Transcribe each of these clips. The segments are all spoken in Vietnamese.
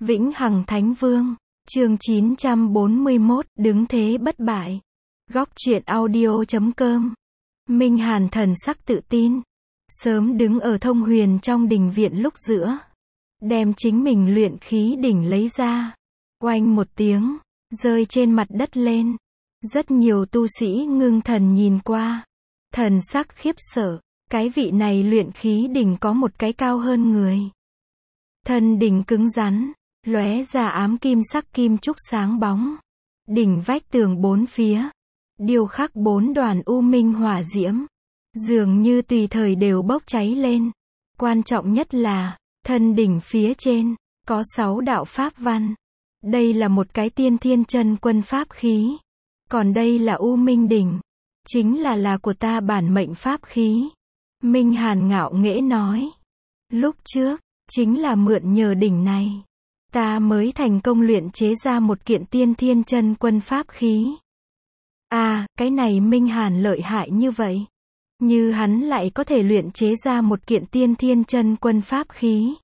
Vĩnh Hằng Thánh Vương, chương 941, đứng thế bất bại. Góc truyện audio.com. Minh Hàn thần sắc tự tin, sớm đứng ở Thông Huyền trong đình viện lúc giữa, đem chính mình luyện khí đỉnh lấy ra, oanh một tiếng, rơi trên mặt đất lên. Rất nhiều tu sĩ ngưng thần nhìn qua, thần sắc khiếp sợ, cái vị này luyện khí đỉnh có một cái cao hơn người. Thân đỉnh cứng rắn, lóe ra ám kim sắc kim trúc sáng bóng. Đỉnh vách tường bốn phía, điêu khắc 4 đoàn u minh hỏa diễm, dường như tùy thời đều bốc cháy lên. Quan trọng nhất là, thân đỉnh phía trên, có 6 đạo pháp văn. Đây là một cái tiên thiên chân quân pháp khí. Còn đây là u minh đỉnh, chính là của ta bản mệnh pháp khí. Minh Hàn ngạo nghễ nói. Lúc trước, chính là mượn nhờ đỉnh này, ta mới thành công luyện chế ra một kiện tiên thiên chân quân pháp khí. À, cái này Minh Hàn lợi hại như vậy. Như hắn lại có thể luyện chế ra một kiện tiên thiên chân quân pháp khí.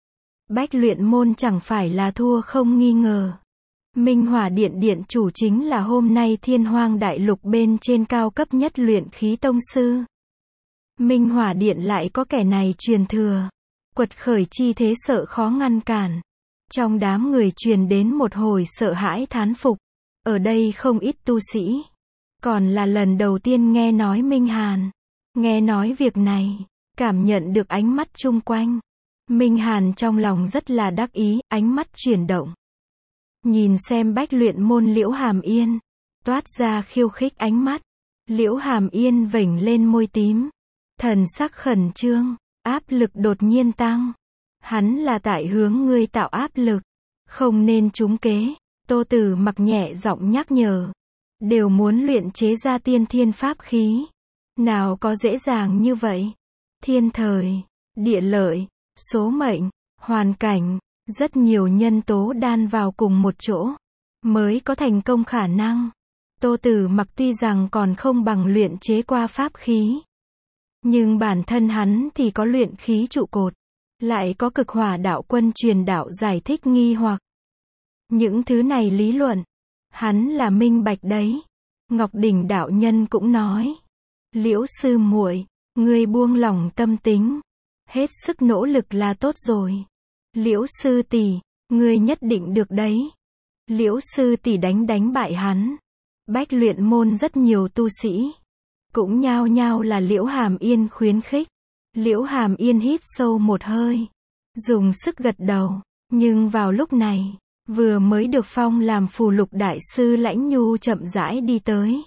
Bách luyện môn chẳng phải là thua không nghi ngờ. Minh Hỏa Điện điện chủ chính là hôm nay Thiên Hoang Đại Lục bên trên cao cấp nhất luyện khí tông sư. Minh Hỏa Điện lại có kẻ này truyền thừa, quật khởi chi thế sợ khó ngăn cản. Trong đám người truyền đến một hồi sợ hãi thán phục. Ở đây không ít tu sĩ, còn là lần đầu tiên nghe nói Minh Hàn. Nghe nói việc này, cảm nhận được ánh mắt chung quanh. Minh Hàn trong lòng rất là đắc ý, ánh mắt chuyển động. Nhìn xem bách luyện môn Liễu Hàm Yên, toát ra khiêu khích ánh mắt. Liễu Hàm Yên vểnh lên môi tím, thần sắc khẩn trương, áp lực đột nhiên tăng. Hắn là tại hướng ngươi tạo áp lực, không nên trúng kế. Tô Tử Mặc nhẹ giọng nhắc nhở. Đều muốn luyện chế ra tiên thiên pháp khí, nào có dễ dàng như vậy. Thiên thời, địa lợi, số mệnh, hoàn cảnh, rất nhiều nhân tố đan vào cùng một chỗ, mới có thành công khả năng. Tô Tử Mặc tuy rằng còn không bằng luyện chế qua pháp khí, nhưng bản thân hắn thì có luyện khí trụ cột, lại có cực hỏa đạo quân truyền đạo giải thích nghi hoặc. Những thứ này lý luận, hắn là minh bạch đấy. Ngọc Đỉnh đạo nhân cũng nói. Liễu sư muội, ngươi buông lỏng tâm tính, hết sức nỗ lực là tốt rồi. Liễu sư tỷ, ngươi nhất định được đấy. Liễu sư tỷ đánh bại hắn. Bách luyện môn rất nhiều tu sĩ, cũng nhao nhao là Liễu Hàm Yên khuyến khích. Liễu Hàm Yên hít sâu một hơi, dùng sức gật đầu. Nhưng vào lúc này, vừa mới được phong làm phù lục đại sư Lãnh Nhu chậm rãi đi tới.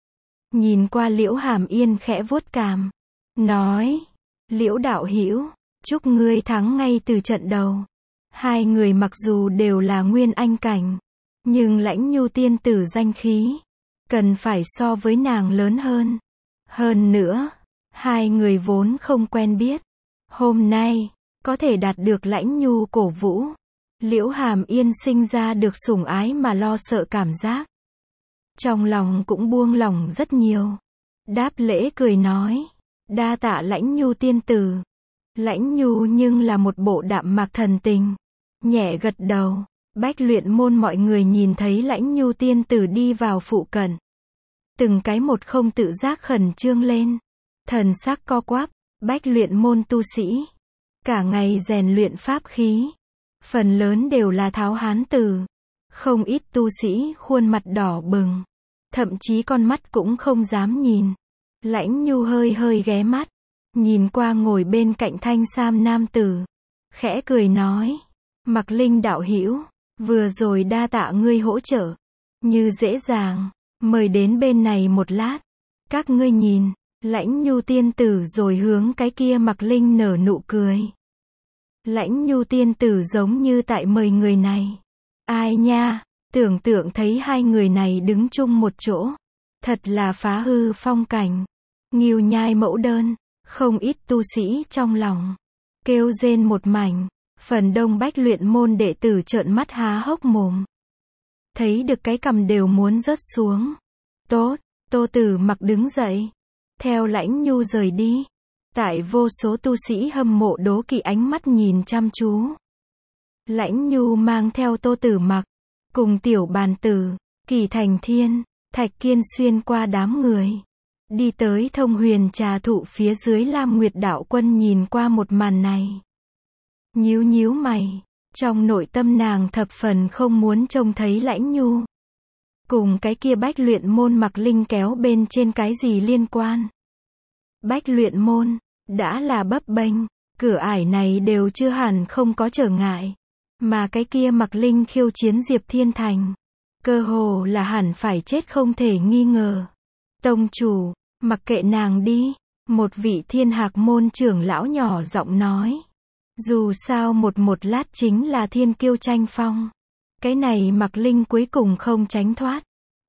Nhìn qua Liễu Hàm Yên khẽ vuốt cằm, nói, Liễu đạo hữu, chúc ngươi thắng ngay từ trận đầu. Hai người mặc dù đều là nguyên anh cảnh, nhưng Lãnh Nhu tiên tử danh khí, cần phải so với nàng lớn hơn. Hơn nữa, hai người vốn không quen biết. Hôm nay, có thể đạt được Lãnh Nhu cổ vũ. Liễu Hàm Yên sinh ra được sủng ái mà lo sợ cảm giác. Trong lòng cũng buông lỏng rất nhiều. Đáp lễ cười nói, đa tạ Lãnh Nhu tiên tử. Lãnh Nhu nhưng là một bộ đạm mạc thần tình, nhẹ gật đầu. Bách luyện môn mọi người nhìn thấy Lãnh Nhu tiên tử đi vào phụ cận, từng cái một không tự giác khẩn trương lên, thần sắc co quắp. Bách luyện môn tu sĩ, cả ngày rèn luyện pháp khí, phần lớn đều là tháo hán tử. Không ít tu sĩ khuôn mặt đỏ bừng, thậm chí con mắt cũng không dám nhìn. Lãnh Nhu hơi ghé mắt, nhìn qua ngồi bên cạnh thanh sam nam tử, khẽ cười nói, Mặc Linh đạo hữu, vừa rồi đa tạ ngươi hỗ trợ, như dễ dàng, mời đến bên này một lát. Các ngươi nhìn. Lãnh Nhu tiên tử rồi hướng cái kia Mặc Linh nở nụ cười. Lãnh Nhu tiên tử giống như tại mời người này. Ai nha, tưởng tượng thấy hai người này đứng chung một chỗ, thật là phá hư phong cảnh. Ngưu nhai mẫu đơn, không ít tu sĩ trong lòng kêu rên một mảnh. Phần đông bách luyện môn đệ tử trợn mắt há hốc mồm, thấy được cái cằm đều muốn rớt xuống. Tốt, Tô Tử Mặc đứng dậy, theo Lãnh Nhu rời đi. Tại vô số tu sĩ hâm mộ đố kỵ ánh mắt nhìn chăm chú, Lãnh Nhu mang theo Tô Tử Mặc, cùng Tiểu Bàn Tử, Kỳ Thành Thiên, Thạch Kiên xuyên qua đám người. Đi tới Thông Huyền Trà thụ phía dưới. Lam Nguyệt đạo quân nhìn qua một màn này. Nhíu nhíu mày, trong nội tâm nàng thập phần không muốn trông thấy Lãnh Nhu cùng cái kia Bách Luyện Môn Mặc Linh kéo bên trên cái gì liên quan. Bách Luyện Môn đã là bấp bênh, cửa ải này đều chưa hẳn không có trở ngại, mà cái kia Mặc Linh khiêu chiến Diệp Thiên Thành, cơ hồ là hẳn phải chết không thể nghi ngờ. Tông chủ, mặc kệ nàng đi, một vị Thiên Hạc môn trưởng lão nhỏ giọng nói. Dù sao một lát chính là thiên kiêu tranh phong. Cái này Mặc Linh cuối cùng không tránh thoát.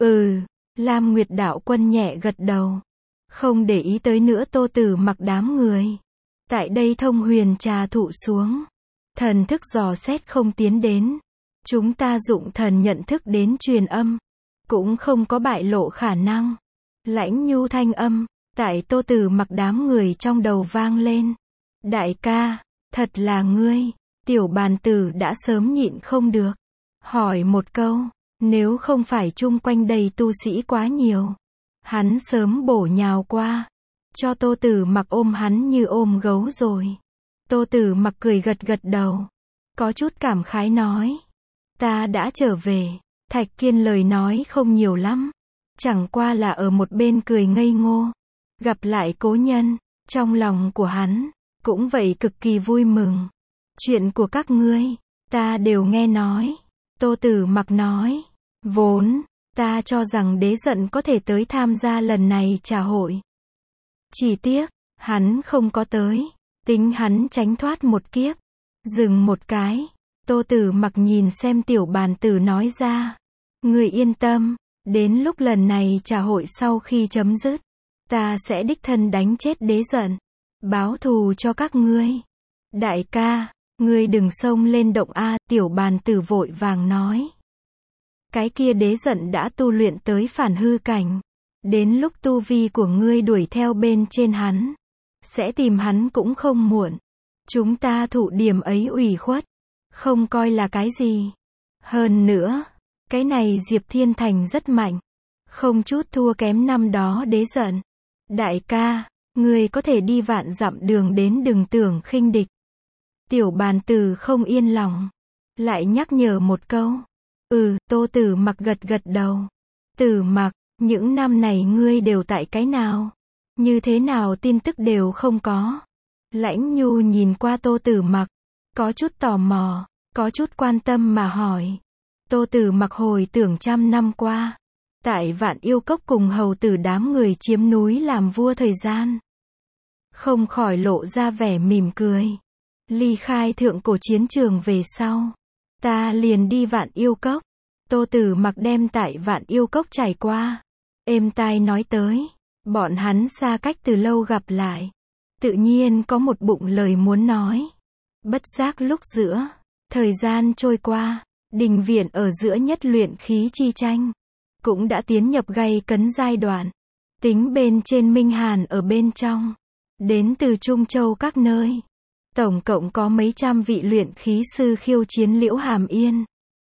Lam Nguyệt đạo quân nhẹ gật đầu. Không để ý tới nữa Tô Tử Mặc đám người. Tại đây Thông Huyền Trà thụ xuống. Thần thức dò xét không tiến đến. Chúng ta dụng thần nhận thức đến truyền âm. Cũng không có bại lộ khả năng. Lãnh Nhu thanh âm, tại Tô Tử Mặc đám người trong đầu vang lên. Đại ca, thật là ngươi. Tiểu Bàn Tử đã sớm nhịn không được. Hỏi một câu, nếu không phải chung quanh đầy tu sĩ quá nhiều, hắn sớm bổ nhào qua, cho Tô Tử Mặc ôm hắn như ôm gấu rồi. Tô Tử Mặc cười gật gật đầu, có chút cảm khái nói. Ta đã trở về. Thạch Kiên lời nói không nhiều lắm, chẳng qua là ở một bên cười ngây ngô. Gặp lại cố nhân, trong lòng của hắn cũng vậy cực kỳ vui mừng. Chuyện của các ngươi, ta đều nghe nói. Tô Tử Mặc nói. Vốn, ta cho rằng Đế Giận có thể tới tham gia lần này trà hội. Chỉ tiếc, hắn không có tới. Tính hắn tránh thoát một kiếp. Dừng một cái. Tô Tử Mặc nhìn xem Tiểu Bàn Tử nói ra. Ngươi yên tâm, đến lúc lần này trà hội sau khi chấm dứt, ta sẽ đích thân đánh chết Đế Giận, báo thù cho các ngươi. Đại ca, ngươi đừng xông lên động a. Tiểu Bàn Tử vội vàng nói. Cái kia Đế Giận đã tu luyện tới phản hư cảnh. Đến lúc tu vi của ngươi đuổi theo bên trên hắn, sẽ tìm hắn cũng không muộn. Chúng ta thụ điểm ấy ủy khuất, không coi là cái gì. Hơn nữa, cái này Diệp Thiên Thành rất mạnh, không chút thua kém năm đó Đế Giận. Đại ca, ngươi có thể đi vạn dặm đường đến, đừng tưởng khinh địch. Tiểu Bàn Tử không yên lòng, lại nhắc nhở một câu. Tô Tử Mặc gật gật đầu. Tử Mặc, những năm này ngươi đều tại cái nào? Như thế nào tin tức đều không có? Lãnh Nhu nhìn qua Tô Tử Mặc, có chút tò mò, có chút quan tâm mà hỏi. Tô Tử Mặc hồi tưởng 100 năm qua, tại Vạn Yêu Cốc cùng hầu tử đám người chiếm núi làm vua thời gian, không khỏi lộ ra vẻ mỉm cười. Ly khai thượng cổ chiến trường về sau, ta liền đi Vạn Yêu Cốc. Tô Tử Mặc đem tại Vạn Yêu Cốc trải qua, êm tai nói tới. Bọn hắn xa cách từ lâu gặp lại, tự nhiên có một bụng lời muốn nói. Bất giác lúc giữa, thời gian trôi qua, đình viện ở giữa nhất luyện khí chi tranh cũng đã tiến nhập gay cấn giai đoạn. Tính bên trên Minh Hàn ở bên trong, đến từ Trung Châu các nơi, tổng cộng có mấy trăm vị luyện khí sư khiêu chiến Liễu Hàm Yên.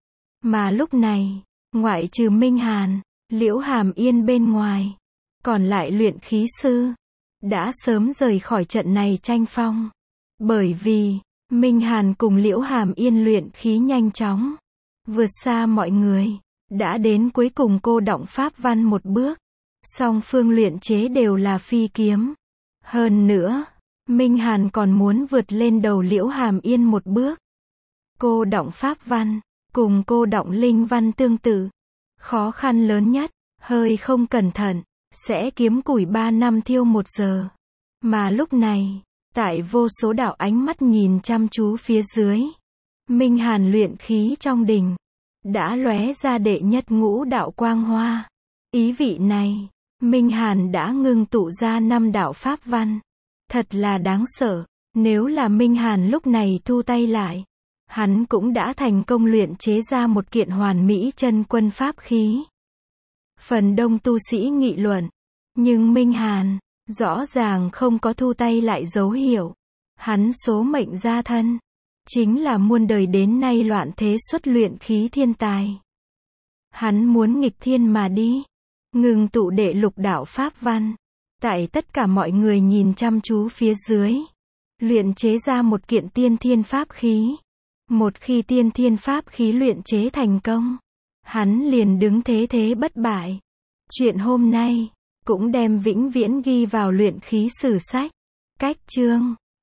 Mà lúc này, ngoại trừ Minh Hàn, Liễu Hàm Yên bên ngoài, còn lại luyện khí sư đã sớm rời khỏi trận này tranh phong. Bởi vì Minh Hàn cùng Liễu Hàm Yên luyện khí nhanh chóng vượt xa mọi người, đã đến cuối cùng cô đọng pháp văn một bước. Song phương luyện chế đều là phi kiếm. Hơn nữa, Minh Hàn còn muốn vượt lên đầu Liễu Hàm Yên một bước. Cô đọng pháp văn cùng cô đọng linh văn tương tự. Khó khăn lớn nhất, hơi không cẩn thận, sẽ kiếm củi 3 năm thiêu 1 giờ. Mà lúc này, tại vô số đạo ánh mắt nhìn chăm chú phía dưới, Minh Hàn luyện khí trong đình đã lóe ra đệ nhất ngũ đạo quang hoa. Ý vị này, Minh Hàn đã ngưng tụ ra 5 đạo pháp văn. Thật là đáng sợ, nếu là Minh Hàn lúc này thu tay lại, hắn cũng đã thành công luyện chế ra một kiện hoàn mỹ chân quân pháp khí. Phần đông tu sĩ nghị luận, nhưng Minh Hàn rõ ràng không có thu tay lại dấu hiệu. Hắn số mệnh gia thân, chính là muôn đời đến nay loạn thế xuất luyện khí thiên tài. Hắn muốn nghịch thiên mà đi, ngừng tụ đệ lục đạo pháp văn, tại tất cả mọi người nhìn chăm chú phía dưới, luyện chế ra một kiện tiên thiên pháp khí. Một khi tiên thiên pháp khí luyện chế thành công, hắn liền đứng thế thế bất bại. Chuyện hôm nay cũng đem vĩnh viễn ghi vào luyện khí sử sách. Cách chương